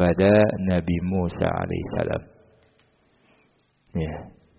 kepada Nabi Musa alaihissalam. Ya.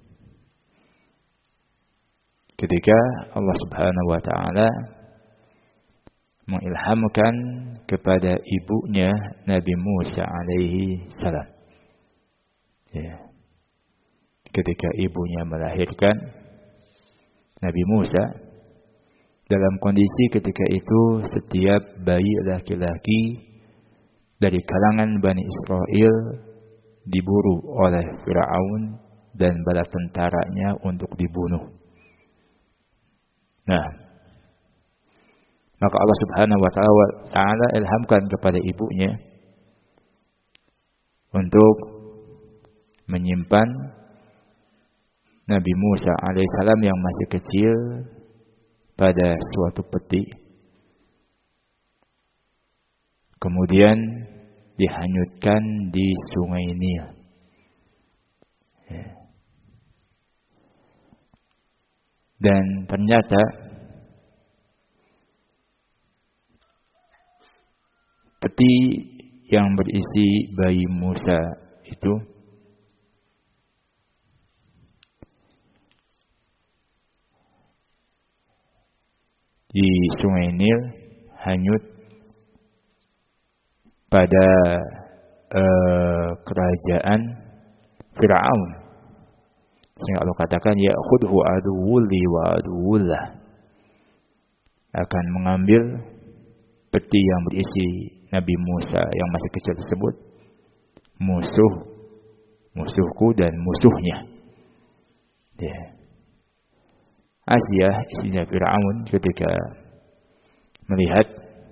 Ketika Allah Subhanahu wa taala mengilhamkan kepada ibunya Nabi Musa alaihi salam. Ya. Ketika ibunya melahirkan Nabi Musa, dalam kondisi ketika itu setiap bayi laki-laki dari kalangan Bani Israel diburu oleh Firaun dan bala tentaranya untuk dibunuh. Nah, maka Allah Subhanahu wa taala ilhamkan kepada ibunya untuk menyimpan Nabi Musa alaihissalam yang masih kecil pada suatu peti, kemudian dihanyutkan di Sungai Nil. Dan ternyata peti yang berisi bayi Musa itu di Sungai Nil hanyut pada kerajaan Firaun. Sehingga Allah katakan ya'khudhu aduwwuli wa aduwwullah, akan mengambil peti yang berisi Nabi Musa yang masih kecil tersebut, musuhku dan musuhnya. Ya. Asia, istrinya Firaun, ketika melihat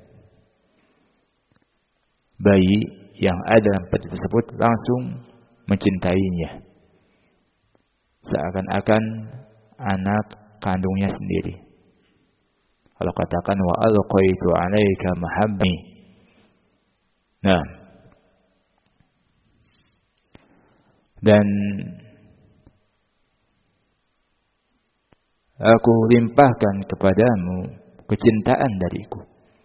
bayi yang ada dalam peti tersebut langsung mencintainya, seakan-akan anak kandungnya sendiri. Allah katakan wa alqaitu 'alaika mahabbi. Nah, dan aku limpahkan kepadamu kecintaan dariku.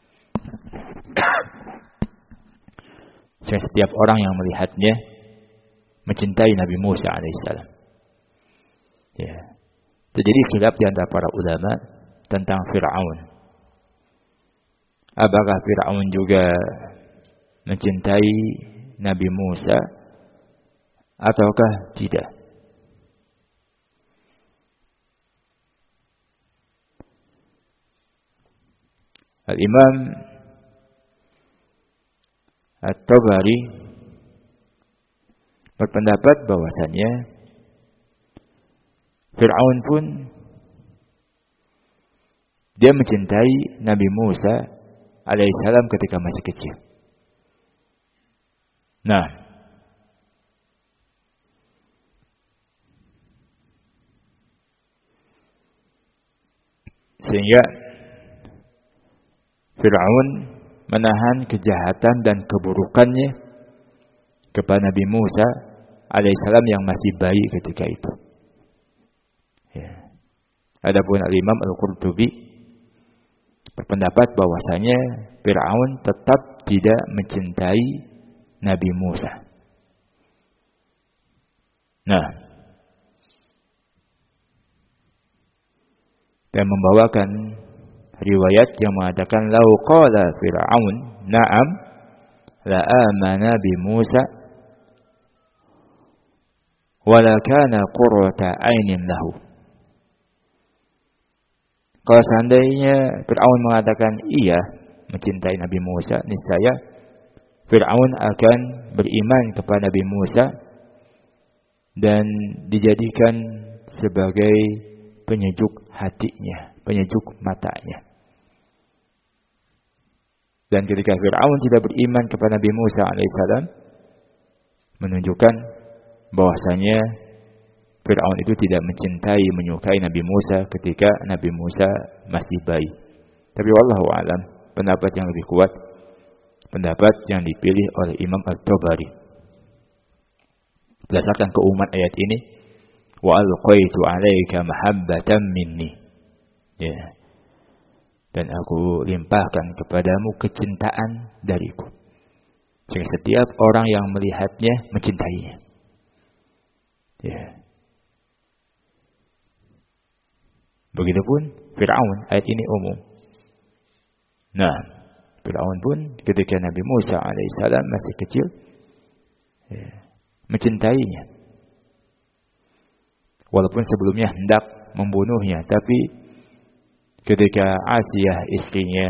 Setiap orang yang melihatnya mencintai Nabi Musa alaihissalam. Ya. Terjadi khilaf di antara para ulama tentang Fir'aun. Apakah Fir'aun juga mencintai Nabi Musa ataukah tidak? Al-Imam At-Tabari berpendapat bahwasannya Fir'aun pun dia mencintai Nabi Musa alaihissalam ketika masih kecil. Nah, sehingga Fir'aun menahan kejahatan dan keburukannya kepada Nabi Musa alaihissalam yang masih bayi ketika itu. Ya. Adapun Al-Imam Al-Qurtubi berpendapat bahwasanya Fir'aun tetap tidak mencintai Nabi Musa. Nah, dan membawakan riwayat yang mengatakan lau qala Fir'aun na'am la amana bi Musa wala kana qurrata ainin lahu. Kalau seandainya Fir'aun mengatakan iya mencintai Nabi Musa, niscaya Fir'aun akan beriman kepada Nabi Musa dan dijadikan sebagai penyejuk hatinya, penyejuk matanya. Dan ketika Fir'aun tidak beriman kepada Nabi Musa alaihissalam, menunjukkan bahwasanya Fir'aun itu tidak mencintai, menyukai Nabi Musa ketika Nabi Musa masih bayi. Tapi wallahu a'lam, pendapat yang lebih kuat, pendapat yang dipilih oleh Imam At-Tabari. Berdasarkan keumuman ayat ini, wa alqaitu 'alaika mahabbatan minni. Ya. Dan aku limpahkan kepadamu kecintaan dariku. Sehingga setiap orang yang melihatnya mencintainya. Ya. Begitupun Fir'aun, ayat ini umum. Nah, Fir'aun pun ketika Nabi Musa alaihissalam masih kecil, ya, mencintainya. Walaupun sebelumnya hendak membunuhnya, tapi ketika Asiyah istrinya,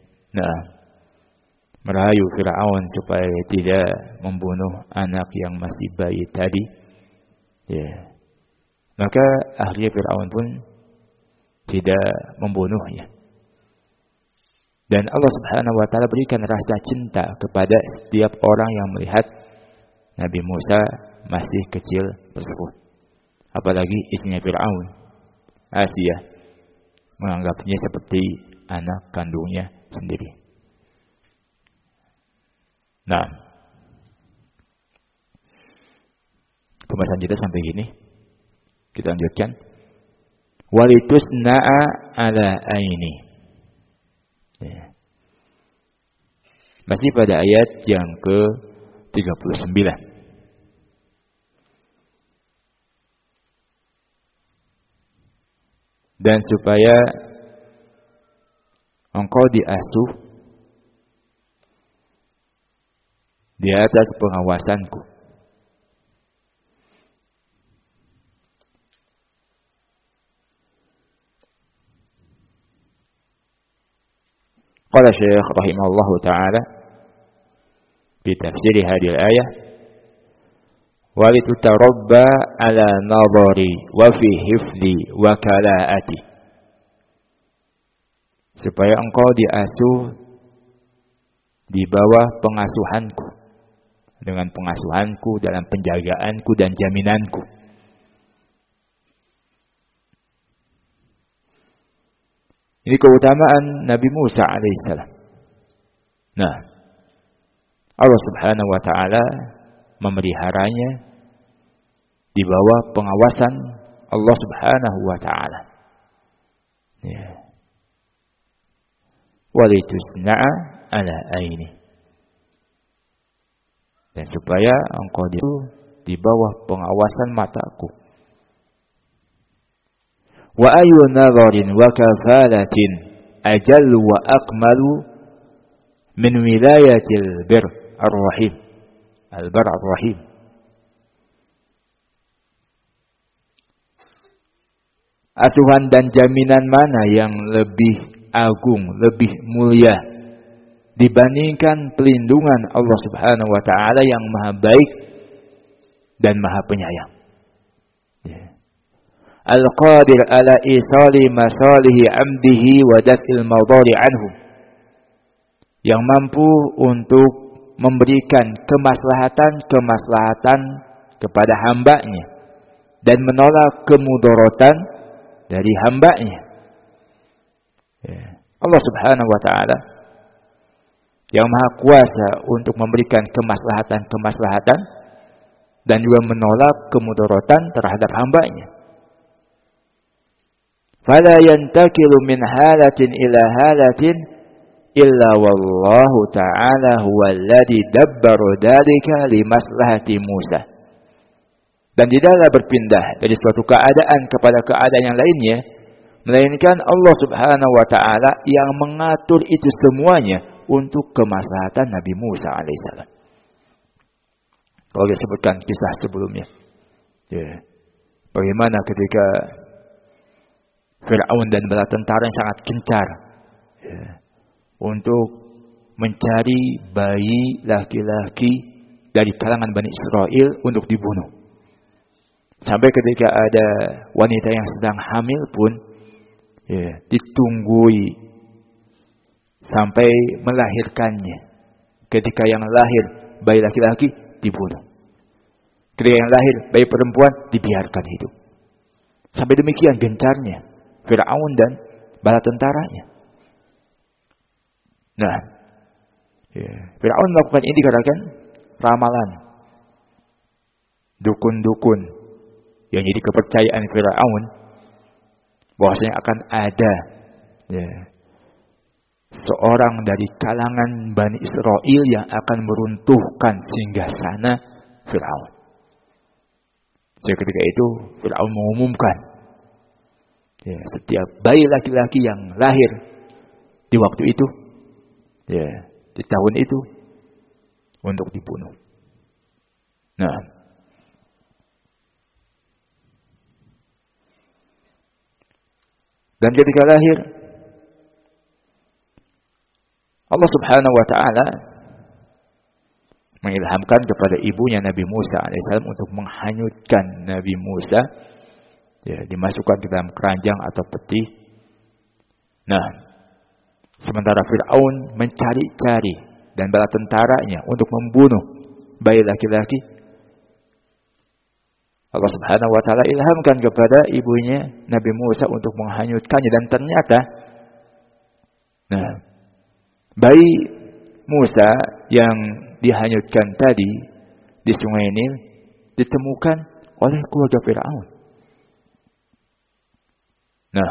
merayu Fir'aun supaya tidak membunuh anak yang masih bayi tadi, ya, maka akhirnya Fir'aun pun tidak membunuhnya. Dan Allah Subhanahu wa taala berikan rasa cinta kepada setiap orang yang melihat Nabi Musa masih kecil tersebut. Apalagi istrinya Fir'aun, Asiyah, menganggapnya seperti anak kandungnya sendiri. Nah, pembahasan kita sampai gini. Kita lanjutkan. Walitusna'a ala aini. Ya. Masih pada ayat yang ke-39. Dan supaya engkau diasuh di atas pengawasanku. Qala Syekh rahimahullahu ta'ala fi tafsir hadhihi al-ayah wa litutarabba ala nadhari wa fi hifdhi wa kala'ati, supaya engkau diasuh di bawah pengasuhanku, dengan pengasuhanku dalam penjagaanku dan jaminanku. Ini keutamaan Nabi Musa alaihissalam. Nah, Allah Subhanahu wa taala memeliharanya di bawah pengawasan Allah Subhanahu wa taala. Ya. Walitusna'a ala aini. Dan supaya engkau di bawah pengawasan mataku. Wa ayu nadharin wa kafalatin ajal wa akmalu min wilayatil bir ar-rahim. Al-bar ar-rahim. Asuhan dan jaminan mana yang lebih agung, lebih mulia dibandingkan pelindungan Allah Subhanahu wa taala yang Maha baik dan Maha penyayang. Al-qadir ala isali masalihi amdihi wa daf'il madari anhu. Yang mampu untuk memberikan kemaslahatan kepada hambanya dan menolak kemudaratan dari hambanya. Allah Subhanahu wa taala yang Maha kuasa untuk memberikan kemaslahatan dan juga menolak kemudaratan terhadap hambanya. Fala yantakilu min halatin ila halatin illa wallahu ta'ala huwa alladhi dabbaru dhalika li maslahati Musa. Dan tidaklah berpindah dari suatu keadaan kepada keadaan yang lainnya, melainkan Allah Subhanahu wa taala yang mengatur itu semuanya untuk kemaslahatan Nabi Musa alaihissalam. Kalau kita sebutkan kisah sebelumnya, ya, bagaimana ketika Fir'aun dan bala tentara yang sangat gencar, ya, untuk mencari bayi laki-laki dari kalangan Bani Israel untuk dibunuh. Sampai ketika ada wanita yang sedang hamil pun, ya, ditunggui sampai melahirkannya. Ketika yang lahir bayi laki-laki dibunuh. Ketika yang lahir bayi perempuan dibiarkan hidup. Sampai demikian gencarnya Fir'aun dan bala tentaranya. Nah, ya, Fir'aun melakukan ini dikarenakan ramalan dukun-dukun yang jadi kepercayaan Fir'aun bahwasanya akan ada, ya, seorang dari kalangan Bani Israel yang akan meruntuhkan singgasana Fir'aun. Jadi ketika itu Fir'aun mengumumkan, ya, setiap bayi laki-laki yang lahir di waktu itu, ya, di tahun itu, untuk dibunuh. Nah, dan ketika lahir, Allah Subhanahu wa Ta'ala mengilhamkan kepada ibunya Nabi Musa alaihissalam untuk menghanyutkan Nabi Musa, ya, dimasukkan ke dalam keranjang atau peti. Nah, sementara Fir'aun mencari-cari dan bala tentaranya untuk membunuh bayi laki-laki, Allah Subhanahu wa Ta'ala ilhamkan kepada ibunya Nabi Musa untuk menghanyutkannya, dan ternyata, nah, bayi Musa yang dihanyutkan tadi di Sungai Nil ditemukan oleh keluarga Fir'aun. Nah,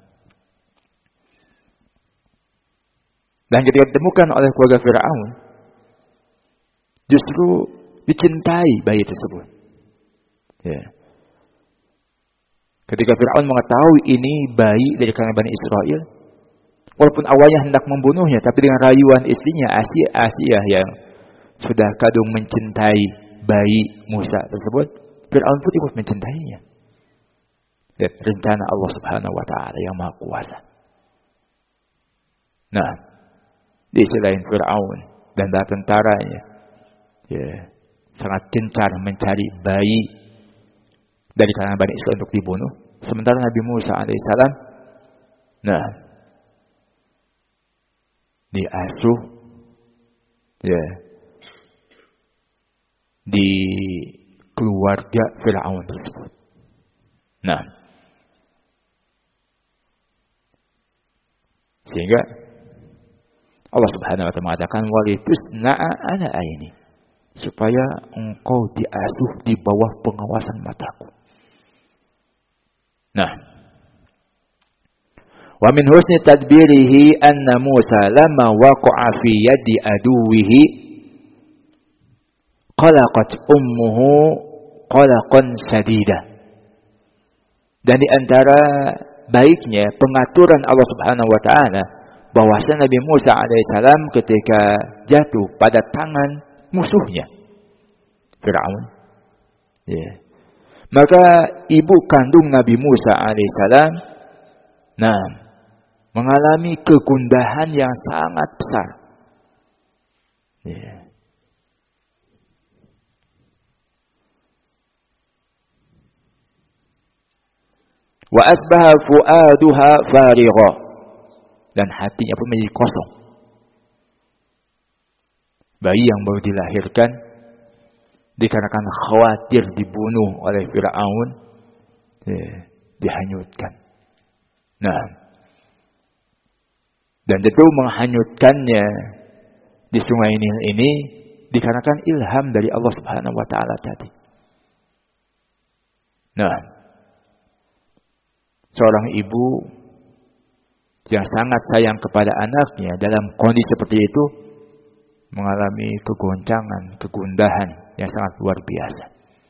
dan ketika ditemukan oleh keluarga Fir'aun, justru dicintai bayi tersebut. Ya. Ketika Fir'aun mengetahui ini bayi dari kalangan Bani Israel, walaupun awalnya hendak membunuhnya, tapi dengan rayuan istrinya Asia yang sudah kadung mencintai bayi Musa tersebut, Fir'aun pun ikut mencintainya. Dan rencana Allah Subhanahu wa Ta'ala yang Maha Kuasa. Nah, di sisi lain Fir'aun dan bala tentaranya, ya, sangat gencar mencari bayi dari kalangan Bani Israel untuk dibunuh. Sementara Nabi Musa alaihissalam, nah, diasuh, ya, di keluarga Fir'aun tersebut. Nah, sehingga Allah Subhanahu wa Ta'ala mengatakan walitusna'a ala aini, supaya engkau diasuh di bawah pengawasan mataku. Nah, wa min husni tadbirihi anna Musa lamma waqa'a fi yadi aduwihi qalaqat ummuhu qalaqan sadida. Dan di antara baiknya pengaturan Allah Subhanahu wa Ta'ala bahwasanya Nabi Musa alaihissalam ketika jatuh pada tangan musuhnya Fir'aun, ya, maka ibu kandung Nabi Musa alaihissalam, nah, mengalami kegundahan yang sangat besar. Ya. Wa asbaha fuaduha farigha, dan hatinya pun menjadi kosong. Bayi yang baru dilahirkan dikarenakan khawatir dibunuh oleh Fir'aun, ya, dihanyutkan. Nah, dan tentu menghanyutkannya di Sungai Nil ini dikarenakan ilham dari Allah Subhanahu wa Ta'ala tadi. Nah, seorang ibu yang sangat sayang kepada anaknya dalam kondisi seperti itu mengalami kegoncangan, kegundahan yang sangat luar biasa.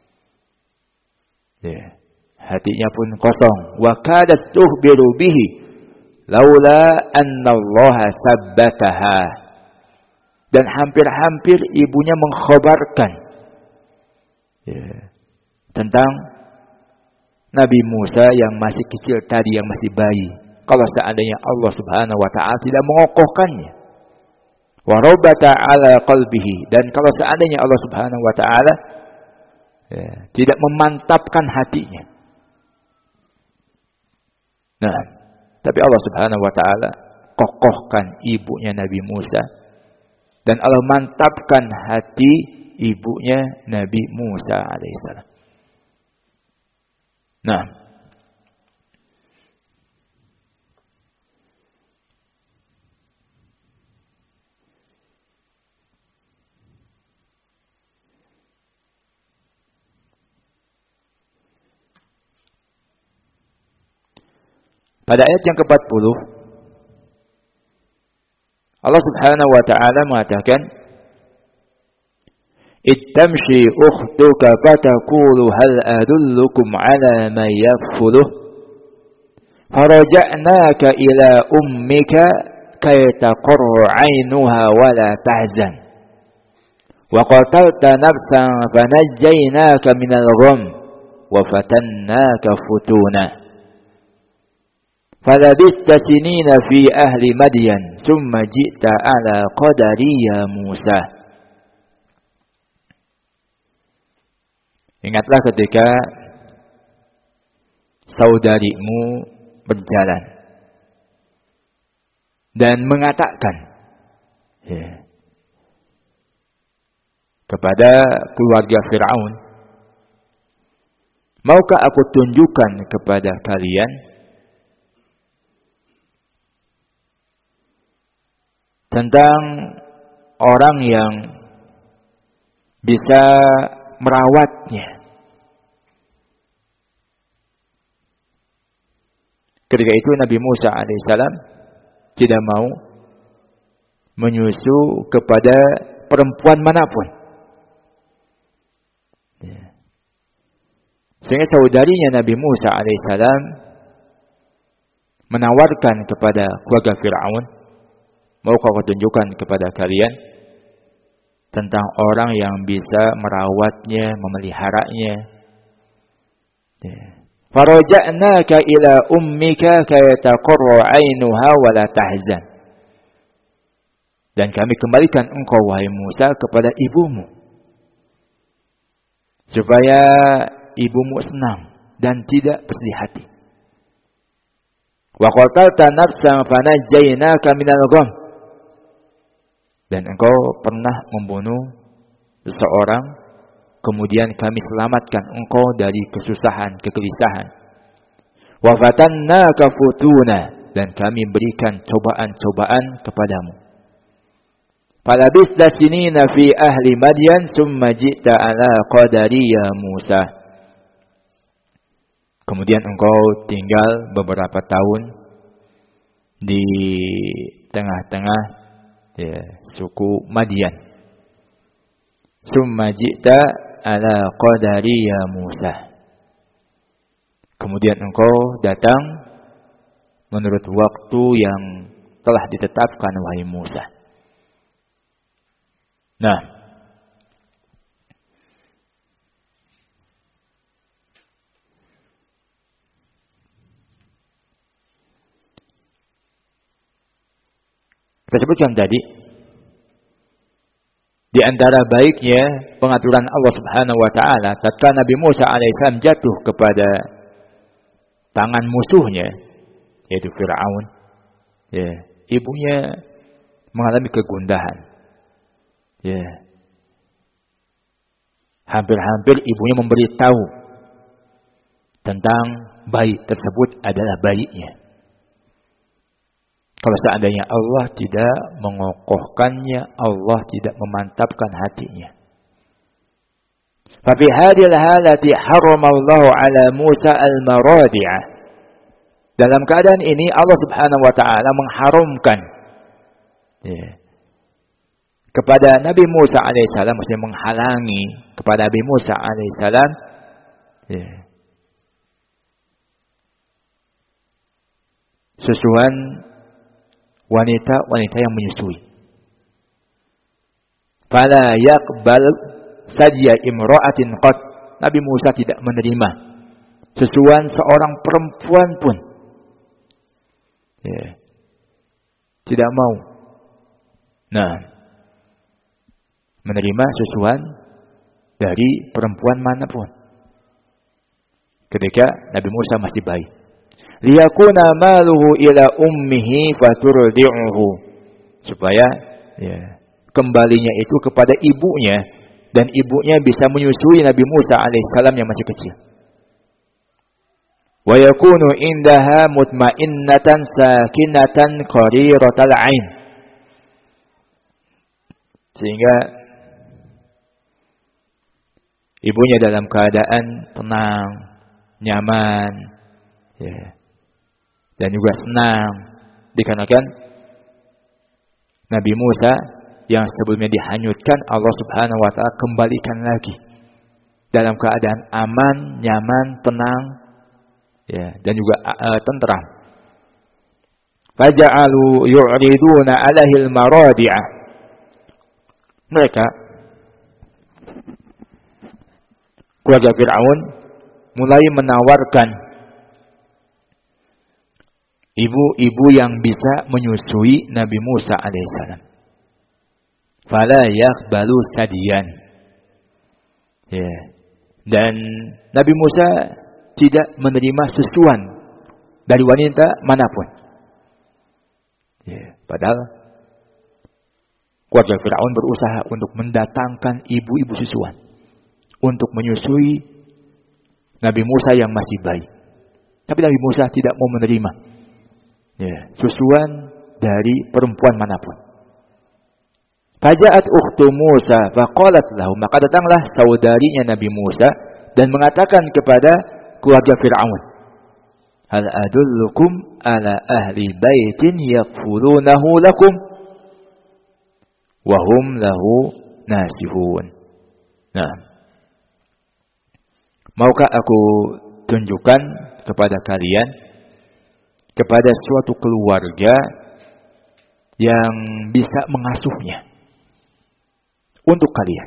Ya, hatinya pun kosong. Wa kadat tuhbiru bihi laula anna Allah sabbataha. Dan hampir-hampir ibunya mengkhabarkan, ya, tentang Nabi Musa yang masih kecil tadi, yang masih bayi. Kalau seandainya Allah Subhanahu wa Ta'ala tidak mengokohkannya, wa rabbata ala qalbihi, dan kalau seandainya Allah Subhanahu wa Ta'ala, ya, tidak memantapkan hatinya. Nah, tapi Allah Subhanahu wa Ta'ala kokohkan ibunya Nabi Musa, dan Allah mantapkan hati ibunya Nabi Musa alaihissalam. Nah, pada ayat yang ke-40 Allah Subhanahu wa taala mengatakan, "Ittamshi ukhtuka fataqulu hal adullukum ala man yakfuluh faraja'naka ila ummika kay taqarra 'ainuha wa la tahzan wa qatalta nafsan fanajjaynaka minal gham wa fatannaka futuna." Falabista sinina fi ahli Madyan summa ji'ta ala qadari ya Musa. Ingatlah ketika saudarimu berjalan dan mengatakan kepada keluarga Fir'aun, maukah aku tunjukkan kepada kalian tentang orang yang bisa merawatnya. Ketika itu Nabi Musa alaihissalam tidak mau menyusu kepada perempuan manapun. Sehingga saudarinya Nabi Musa alaihissalam menawarkan kepada keluarga Fir'aun, maukah aku tunjukkan kepada kalian tentang orang yang bisa merawatnya, memeliharanya. Faraja'naka ila ummika kay taqarra 'ainuha wa la tahzan. Dan kami kembalikan engkau wahai Musa kepada ibumu, supaya ibumu senang dan tidak bersedih hati. Wa qatalta nafsan fanajjaynaka minal gham. Dan engkau pernah membunuh seseorang, kemudian kami selamatkan engkau dari kesusahan, kegelisahan. Wa fatannaka futuna, dan kami berikan cobaan-cobaan kepadamu. Falabista sinina fi ahli Madyan summa ji'ta ala qadari ya Musa. Kemudian engkau tinggal beberapa tahun di tengah-tengah suku Madian. Summa ji'ta ala qadari ya Musa. Kemudian engkau datang menurut waktu yang telah ditetapkan wahai Musa. Nah, kita sebutkan tadi, di antara baiknya pengaturan Allah Subhanahu wa taala tatkala Nabi Musa alaihissalam jatuh kepada tangan musuhnya, yaitu Fir'aun, ibunya mengalami kegundahan. Hampir-hampir ibunya memberitahu tentang bayi tersebut adalah bayinya. Kalau seandainya Allah tidak mengokohkannya, Allah tidak memantapkan hatinya. Fafi hadhil halati haramallahu ala Musa al-maradi'ah. Dalam keadaan ini Allah Subhanahu wa taala mengharamkan kepada Nabi Musa alaihissalam, maksudnya menghalangi kepada Nabi Musa alaihissalam susuan wanita-wanita yang menyusui. Fala yaqbal sajya imra'atin qad. Nabi Musa tidak menerima susuan seorang perempuan pun. Tidak mau. Menerima susuan dari perempuan manapun. Ketika Nabi Musa masih bayi. Liyakuna maluhu ila ummihi faturdi'uhu. Supaya kembalinya itu kepada ibunya, dan ibunya bisa menyusui Nabi Musa alaihissalam yang masih kecil. Wa yakunu indaha mutmainnatan sakinatan qariratal ain. Sehingga ibunya dalam keadaan tenang, nyaman, dan juga senang, dikarenakan Nabi Musa yang sebelumnya dihanyutkan, Allah Subhanahu wa taala kembalikan lagi dalam keadaan aman, nyaman, tenang, ya, dan juga tenteram. Faja'alu yu'riduna 'alaihi al-maradi'ah. Mereka keluarga Fir'aun mulai menawarkan ibu-ibu yang bisa menyusui Nabi Musa alaihissalam. Fala yaqbalu sadiyan. Ya. Dan Nabi Musa tidak menerima susuan dari wanita manapun. Ya. Padahal keluarga Fir'aun berusaha untuk mendatangkan ibu-ibu susuan untuk menyusui Nabi Musa yang masih bayi. Tapi Nabi Musa tidak mau menerima, ya, susuan dari perempuan manapun. Faja'at ukhtu Musa faqalat lahu, maka datanglah saudarinya Nabi Musa dan mengatakan kepada keluarga Fir'aun, hal adullukum ala ahli baitin yakfulunahu lakum wa hum lahu nasihun. Nah, maukah aku tunjukkan kepada kalian kepada suatu keluarga yang bisa mengasuhnya untuk kalian.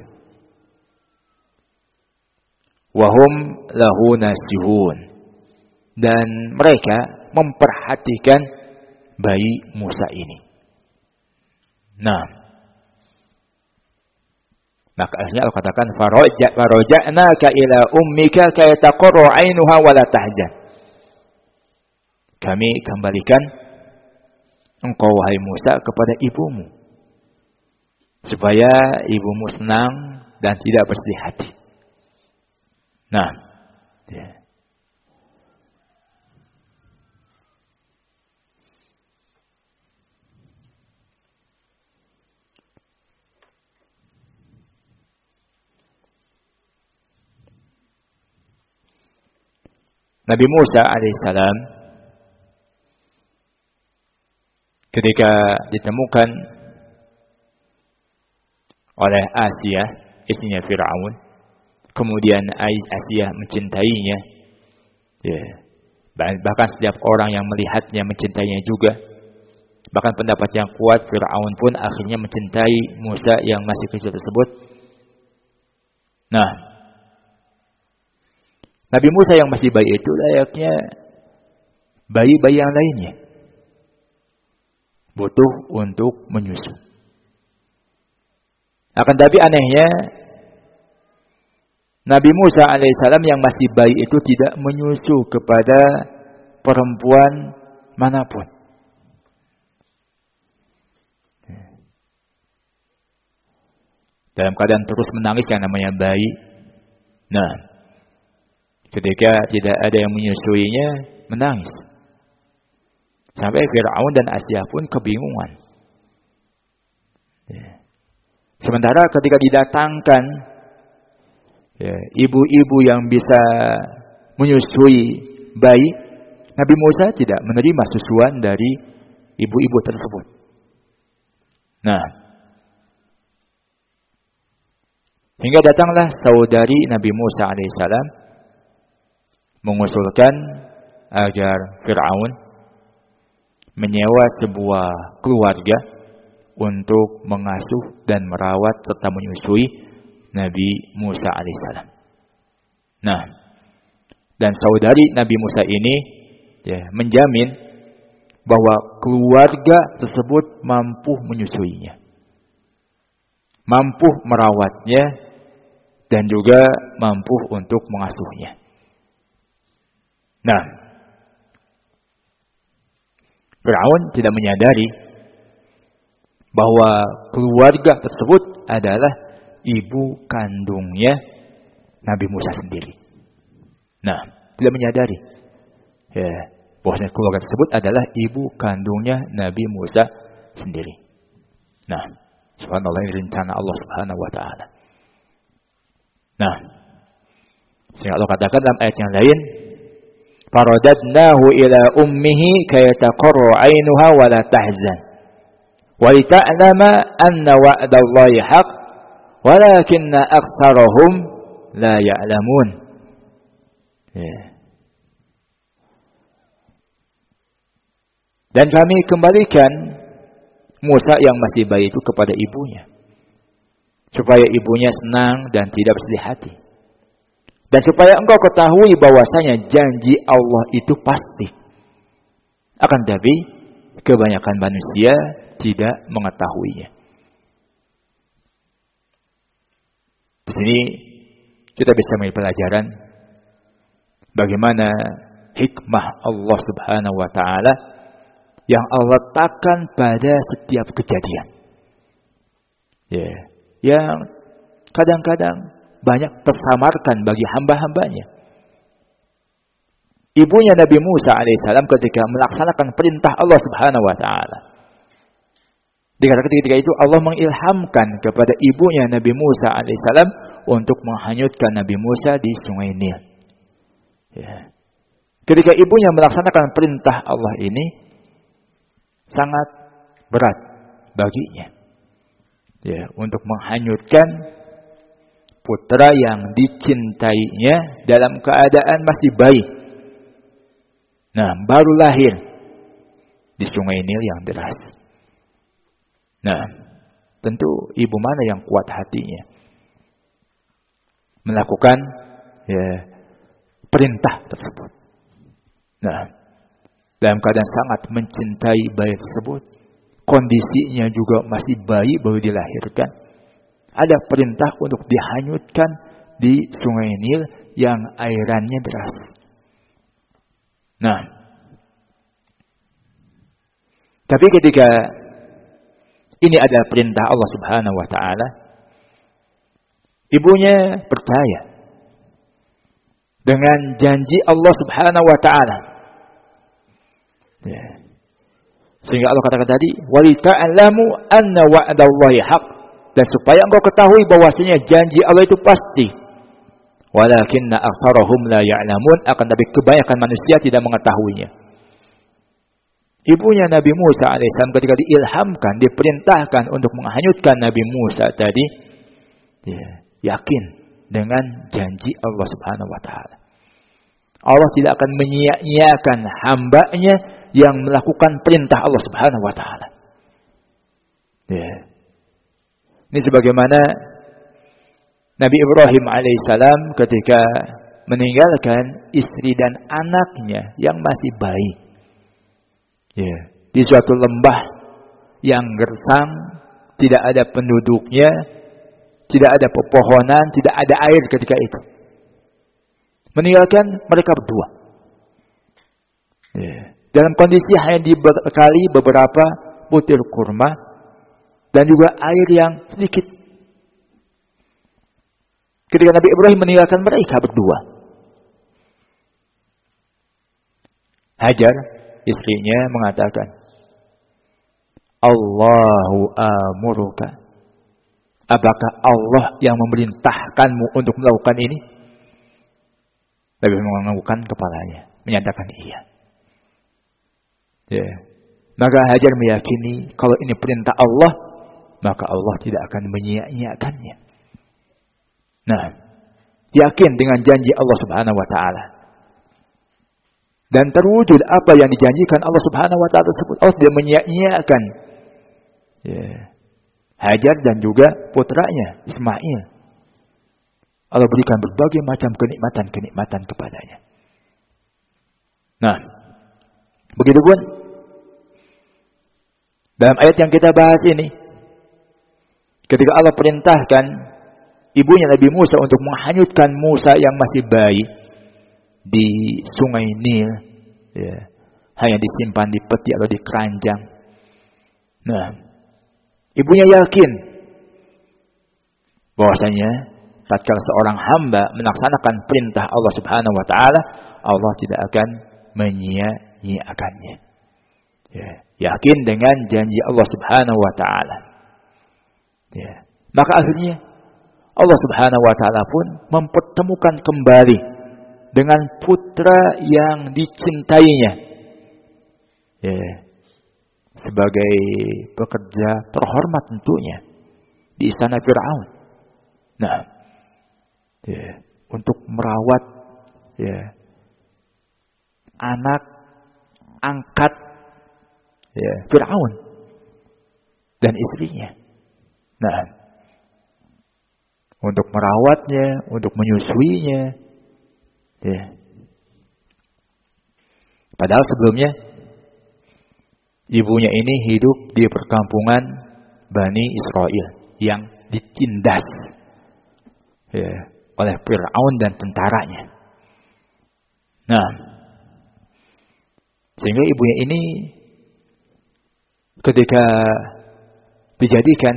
Wahum lahu nasihun, dan mereka memperhatikan bayi Musa ini. Nah, maka akhirnya Allah katakan faraja'naka ila ummika kay taqarra 'ainuha wa la tahzan. Kami kembalikan engkau wahai Musa kepada ibumu supaya ibumu senang dan tidak bersedih hati. Nah, ya. Nabi Musa alaihissalam ketika ditemukan oleh Asia, istrinya Fir'aun, kemudian Asia mencintainya, ya, bahkan setiap orang yang melihatnya mencintainya juga. Bahkan pendapat yang kuat, Fir'aun pun akhirnya mencintai Musa yang masih kecil tersebut. Nah, Nabi Musa yang masih bayi itu layaknya bayi-bayi yang lainnya, butuh untuk menyusu. Akan tapi anehnya, Nabi Musa alaihissalam yang masih bayi itu tidak menyusu kepada perempuan manapun. Dalam keadaan terus menangis yang namanya bayi. Nah, ketika tidak ada yang menyusuinya, menangis. Sampai Fir'aun dan Asia pun kebingungan. Ya. Sementara ketika didatangkan, ya, ibu-ibu yang bisa menyusui bayi, Nabi Musa tidak menerima susuan dari ibu-ibu tersebut. Nah, hingga datanglah saudari Nabi Musa alaihissalam mengusulkan agar Fir'aun menyewa sebuah keluarga untuk mengasuh dan merawat serta menyusui Nabi Musa alaihissalam. Nah, dan saudari Nabi Musa ini, ya, menjamin bahwa keluarga tersebut mampu menyusuinya, mampu merawatnya, dan juga mampu untuk mengasuhnya. Nah, Fir'aun tidak menyadari bahwa keluarga tersebut adalah ibu kandungnya Nabi Musa sendiri. Nah, tidak menyadari, ya, bahwasanya keluarga tersebut adalah ibu kandungnya Nabi Musa sendiri. Nah, subhanallah, ini rencana Allah Subhanahu wa taala. Nah, sehingga Allah katakan dalam ayat yang lain, faradadnahu ila ummihi kay taqarra 'ainuha wa la tahzan. Wa lita'lama anna wa'dallahi haqq walakinna aktsarahum la ya'lamun. Dan kami kembalikan Musa yang masih bayi itu kepada ibunya, supaya ibunya senang dan tidak bersedih hati. Dan supaya engkau ketahui bahwasanya janji Allah itu pasti. Akan tetapi kebanyakan manusia tidak mengetahuinya. Di sini kita bisa mengambil pelajaran bagaimana hikmah Allah Subhanahu wa taala yang Allah letakkan pada setiap kejadian. Yang kadang-kadang banyak tersamarkan bagi hamba-hambanya. Ibunya Nabi Musa alaihissalam ketika melaksanakan perintah Allah Subhanahu wa taala. Dikatakan ketika itu Allah mengilhamkan kepada ibunya Nabi Musa alaihissalam untuk menghanyutkan Nabi Musa di Sungai Nil. Ketika ibunya melaksanakan perintah Allah ini sangat berat baginya. Untuk menghanyutkan putra yang dicintainya dalam keadaan masih bayi. Nah, baru lahir di Sungai Nil yang deras. Nah, tentu ibu mana yang kuat hatinya melakukan perintah tersebut. Nah, dalam keadaan sangat mencintai bayi tersebut, kondisinya juga masih bayi baru dilahirkan, ada perintah untuk dihanyutkan di Sungai Nil yang airannya deras. Nah, tapi ketika ini adalah perintah Allah Subhanahu wa taala, ibunya percaya dengan janji Allah Subhanahu wa taala. Sehingga Allah katakan tadi, "Wa lita'lamu anna wa'dallahi haqq." Dan supaya engkau ketahui bahwasanya janji Allah itu pasti. Walakinna aktsarahum la ya'lamun, akan tapi kebanyakan manusia tidak mengetahuinya. Ibunya Nabi Musa alaihissalam ketika diilhamkan, diperintahkan untuk menghanyutkan Nabi Musa tadi, yakin dengan janji Allah Subhanahu wa taala. Allah tidak akan menyia-nyiakan hambanya yang melakukan perintah Allah Subhanahu wa taala. Ini sebagaimana Nabi Ibrahim alaihissalam ketika meninggalkan istri dan anaknya yang masih bayi. Di suatu lembah yang gersang, tidak ada penduduknya, tidak ada pepohonan, tidak ada air ketika itu. Meninggalkan mereka berdua. Dalam kondisi hanya dibekali beberapa butir kurma dan juga air yang sedikit. Ketika Nabi Ibrahim meninggalkan mereka berdua, Hajar, istrinya, mengatakan, Allahu amuruka. Apakah Allah yang memerintahkanmu untuk melakukan ini? Nabi menganggukkan kepalanya, menyatakan iya. Maka Hajar meyakini kalau ini perintah Allah, maka Allah tidak akan menyia-nyiakannya. Nah, yakin dengan janji Allah Subhanahu wa taala. Dan terwujud apa yang dijanjikan Allah Subhanahu wa taala tersebut. Allah tidak menyia-nyiakan Hajar dan juga putranya Ismail. Allah berikan berbagai macam kenikmatan kepadanya. Nah, begitu pun dalam ayat yang kita bahas ini, ketika Allah perintahkan ibunya Nabi Musa untuk menghanyutkan Musa yang masih bayi di Sungai Nil, hanya disimpan di peti atau di keranjang. Nah, ibunya yakin bahwasanya tatkala seorang hamba melaksanakan perintah Allah Subhanahu wa taala, Allah tidak akan menyia-nyiakannya. Yakin dengan janji Allah Subhanahu wa taala. Maka akhirnya Allah Subhanahu wa taala pun mempertemukan kembali dengan putra yang dicintainya. sebagai pekerja terhormat tentunya di istana Fir'aun. Nah, untuk merawat anak angkat Fir'aun dan istrinya. Nah, untuk merawatnya, untuk menyusuinya. Padahal sebelumnya ibunya ini hidup di perkampungan Bani Israel yang ditindas oleh Fir'aun dan tentaranya. Nah, sehingga ibunya ini ketika dijadikan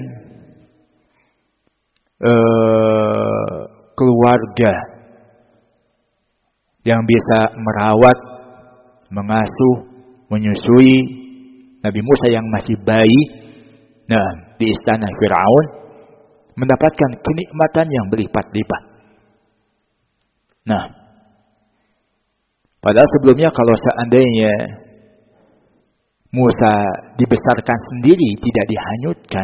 keluarga yang bisa merawat, mengasuh, menyusui Nabi Musa yang masih bayi, nah, di istana Fir'aun, mendapatkan kenikmatan yang berlipat-lipat. Nah, padahal sebelumnya kalau seandainya Musa dibesarkan sendiri, tidak dihanyutkan,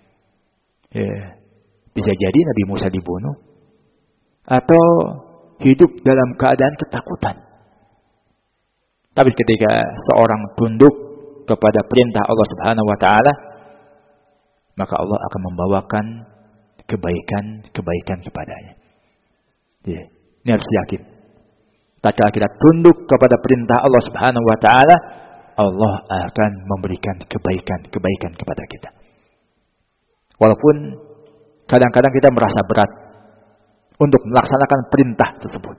bisa jadi Nabi Musa dibunuh atau hidup dalam keadaan ketakutan. Tapi ketika seorang tunduk kepada perintah Allah Subhanahu wa taala, maka Allah akan membawakan kebaikan kepadanya. Ini harus yakin. Tatkala kita tunduk kepada perintah Allah Subhanahu wa taala, Allah akan memberikan kebaikan kepada kita. Walaupun kadang-kadang kita merasa berat untuk melaksanakan perintah tersebut.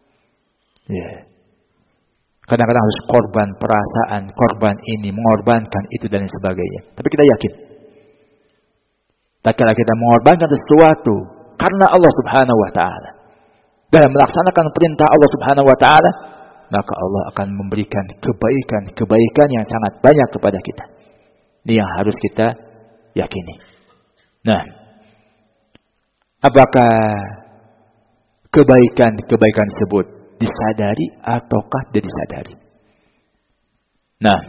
Kadang-kadang harus korban perasaan, korban ini, mengorbankan itu dan sebagainya. Tapi kita yakin, tatkala kita mengorbankan sesuatu karena Allah Subhanahu wa taala, dalam melaksanakan perintah Allah Subhanahu wa taala, maka Allah akan memberikan kebaikan yang sangat banyak kepada kita. Ini yang harus kita yakini. Nah, apakah kebaikan tersebut disadari ataukah tidak disadari? Nah,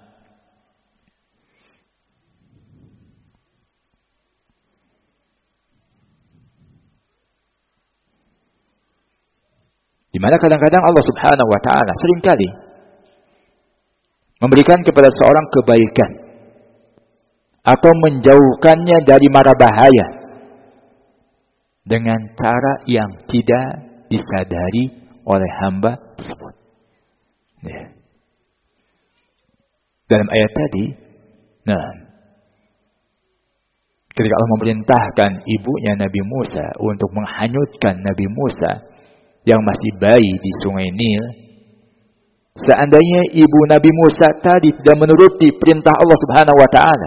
di mana kadang-kadang Allah Subhanahu wa taala seringkali memberikan kepada seorang kebaikan atau menjauhkannya dari mara bahaya dengan cara yang tidak disadari oleh hamba tersebut. Dalam ayat tadi, ketika Allah memerintahkan ibunya Nabi Musa untuk menghanyutkan Nabi Musa yang masih bayi di sungai Nil, seandainya ibu Nabi Musa tadi tidak menuruti perintah Allah Subhanahu wa taala,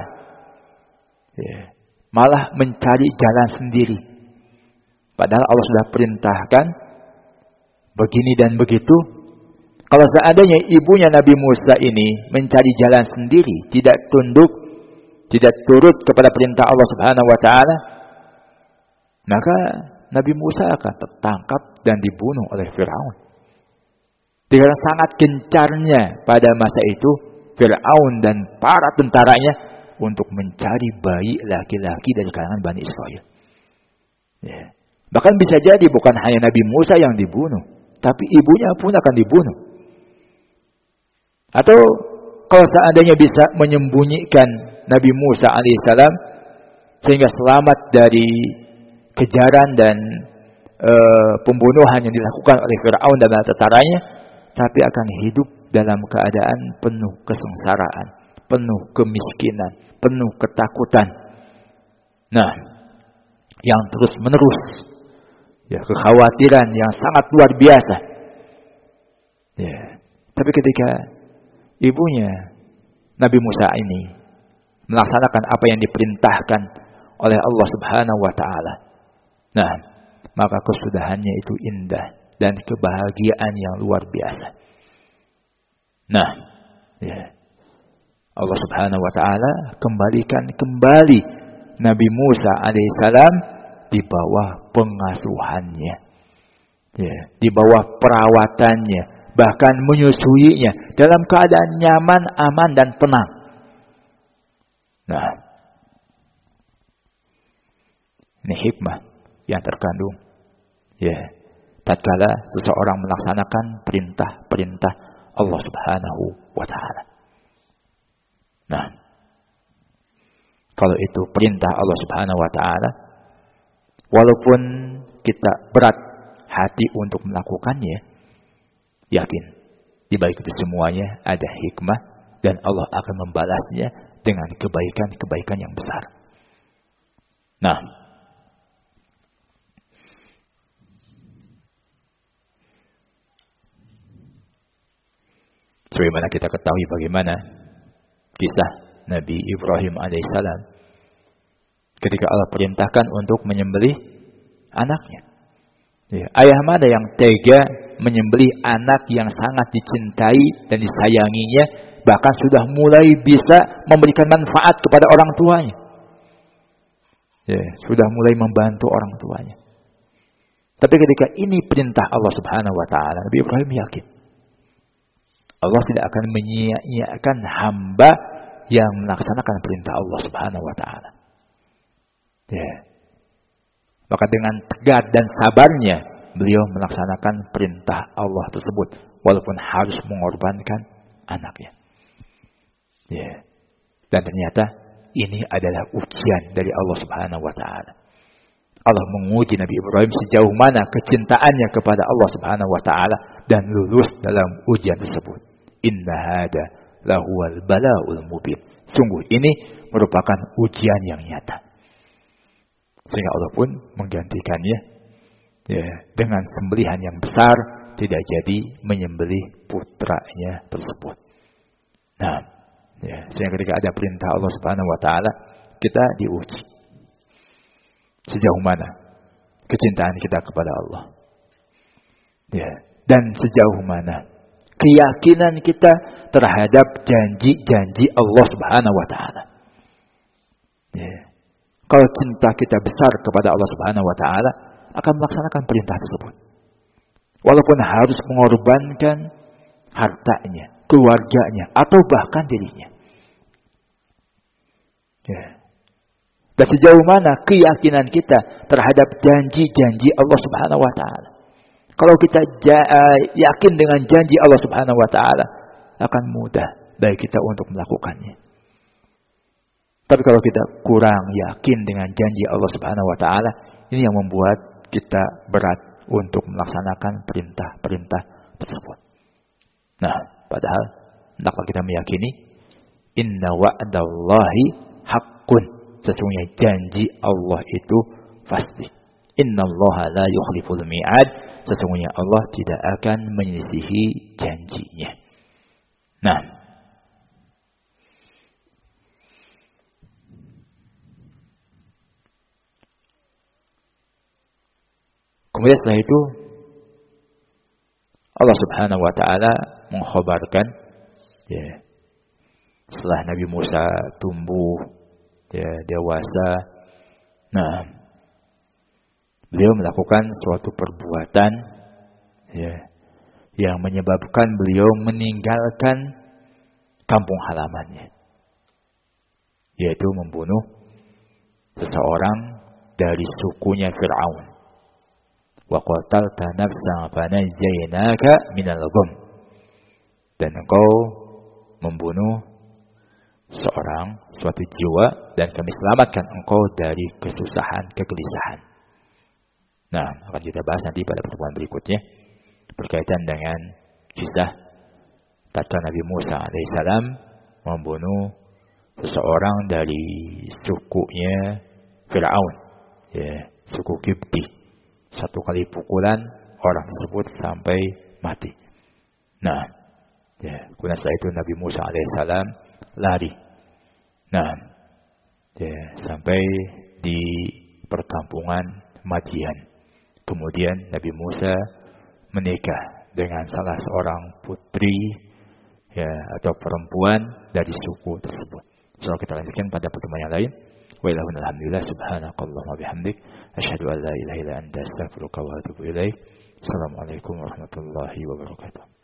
malah mencari jalan sendiri, padahal Allah sudah perintahkan begini dan begitu. Kalau seandainya ibunya Nabi Musa ini mencari jalan sendiri, tidak tunduk, tidak turut kepada perintah Allah Subhanahu wa taala, maka Nabi Musa akan tertangkap dan dibunuh oleh Fir'aun. Dengan sangat gencarnya pada masa itu Fir'aun dan para tentaranya untuk mencari bayi laki-laki dari kalangan Bani Israel. Bahkan bisa jadi bukan hanya Nabi Musa yang dibunuh, tapi ibunya pun akan dibunuh. Atau kalau seandainya bisa menyembunyikan Nabi Musa alaihissalam sehingga selamat dari kejaran dan pembunuhan yang dilakukan oleh Fir'aun dan tentaranya, tapi akan hidup dalam keadaan penuh kesengsaraan, penuh kemiskinan, penuh ketakutan. Nah, yang terus menerus, kekhawatiran yang sangat luar biasa. Tapi ketika ibunya Nabi Musa ini melaksanakan apa yang diperintahkan oleh Allah Subhanahu wa taala, nah, maka kesudahannya itu indah dan kebahagiaan yang luar biasa. Nah, Allah Subhanahu wa taala kembalikan kembali Nabi Musa alaihissalam di bawah pengasuhannya, di bawah perawatannya, bahkan menyusuinya dalam keadaan nyaman, aman dan tenang. Nah, ini hikmah yang terkandung. Ya, tatkala seseorang melaksanakan perintah-perintah Allah Subhanahu wa taala. Nah, kalau itu perintah Allah Subhanahu wa taala, walaupun kita berat hati untuk melakukannya, yakin di balik itu semuanya ada hikmah dan Allah akan membalasnya dengan kebaikan-kebaikan yang besar. Nah, sebagaimana kita ketahui bagaimana kisah Nabi Ibrahim alaihissalam ketika Allah perintahkan untuk menyembelih anaknya. Ya, ayah mana yang tega menyembelih anak yang sangat dicintai dan disayanginya, bahkan sudah mulai bisa memberikan manfaat kepada orang tuanya. Ya, sudah mulai membantu orang tuanya. Tapi ketika ini perintah Allah Subhanahu wa taala, Nabi Ibrahim yakin Allah tidak akan menyia-nyiakan hamba yang melaksanakan perintah Allah Subhanahu wa taala. Ya. Maka dengan tegar dan sabarnya beliau melaksanakan perintah Allah tersebut walaupun harus mengorbankan anaknya. Ya. Dan ternyata ini adalah ujian dari Allah Subhanahu wa taala. Allah menguji Nabi Ibrahim sejauh mana kecintaannya kepada Allah Subhanahu wa taala dan lulus dalam ujian tersebut. Inna hada lahuwal bala'ul mubin. Sungguh ini merupakan ujian yang nyata. Sehingga Allah pun menggantikannya ya, dengan sembelihan yang besar, tidak jadi menyembelih putranya tersebut. Nah, ya, sehingga ketika ada perintah Allah Subhanahu wa taala, kita diuji. Sejauh mana kecintaan kita kepada Allah. Ya, dan sejauh mana keyakinan kita terhadap janji-janji Allah Subhanahu wa taala. Ya. Kalau cinta kita besar kepada Allah Subhanahu wa taala, akan melaksanakan perintah tersebut. Walaupun harus mengorbankan hartanya, keluarganya, atau bahkan dirinya. Ya. Dan sejauh mana keyakinan kita terhadap janji-janji Allah Subhanahu wa taala. Kalau kita yakin dengan janji Allah Subhanahu wa taala, akan mudah bagi kita untuk melakukannya. Tapi kalau kita kurang yakin dengan janji Allah Subhanahu wa taala, ini yang membuat kita berat untuk melaksanakan perintah-perintah tersebut. Nah, padahal hendaklah kita meyakini inna wa'dallahi haqqun. Sesungguhnya janji Allah itu pasti. Innallaha la yukhliful mi'ad. Sesungguhnya Allah tidak akan menyelisihi janjinya. Nah, kemudian setelah itu Allah Subhanahu wa taala mengkhabarkan ya, setelah Nabi Musa tumbuh ya, dewasa, nah beliau melakukan suatu perbuatan ya, yang menyebabkan beliau meninggalkan kampung halamannya, yaitu membunuh seseorang dari sukunya Fir'aun. Wa qatalta nafsan fanajjaynaka minal gham. Dan engkau membunuh suatu jiwa dan kami selamatkan engkau dari kesusahan, kegelisahan. Nah, akan kita bahas nanti pada pertemuan berikutnya berkaitan dengan kisah tatkala Nabi Musa alaihissalam membunuh seseorang dari sukunya Fir'aun, ya, suku Kipti. Satu kali pukulan orang tersebut sampai mati. Nah, ya, kemudian setelah itu Nabi Musa alaihissalam lari. Nah, ya, sampai di perkampungan Madian. Kemudian Nabi Musa menikah dengan salah seorang putri ya, atau perempuan dari suku tersebut. Insyaallah kita lanjutkan pada pertemuan yang lain. Wa ilahuna alhamdulillah subhanakallahumma bihamdik asyhadu an la ilaha illa anta astaghfiruka wa atubu ilaik. Assalamualaikum warahmatullahi wabarakatuh.